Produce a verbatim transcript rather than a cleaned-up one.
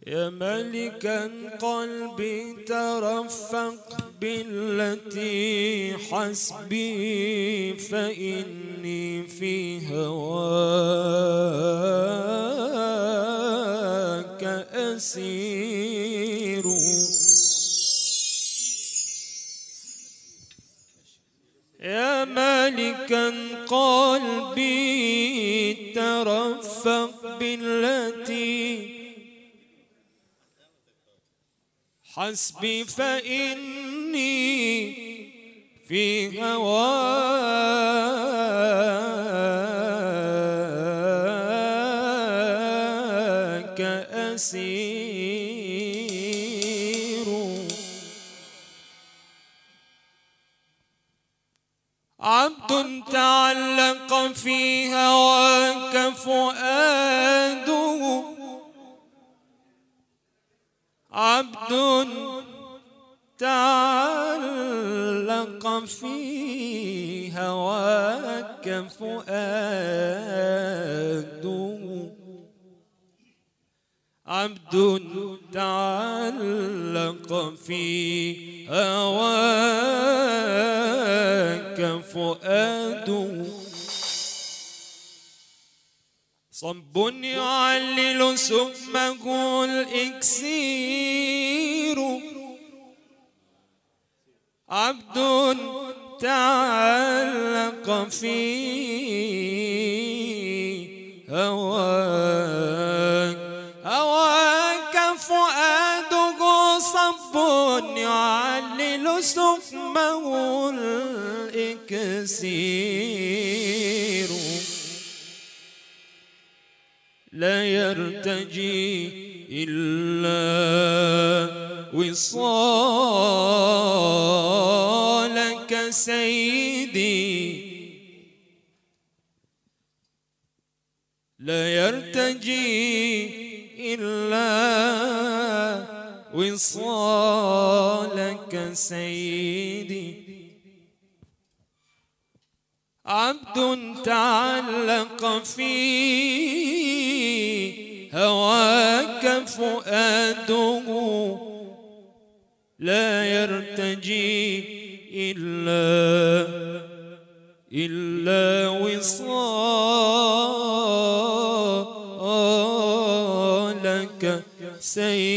يا ملكا قلبي ترفق بالتي حسبي فإني في هواك أسير. يا مالكا قلبي ترفق بالتي حسبي فإني في هواك أسير. عبد تعلق في هواك فؤاده، عبد تعلق في هواك فؤاده، عبد تعلق في هواك فؤاده. صب يعلل سمه الإكسير، عبد تعلق في هواك هواك فؤاده. صب يعلل سمه الإكسير، لا يرتجي إلا وصالك سيدي، لا يرتجي إلا وصالك سيدي. عبد تعلق في هواك فؤاده، لا يرتجي إلا إلا وصالك سيدي.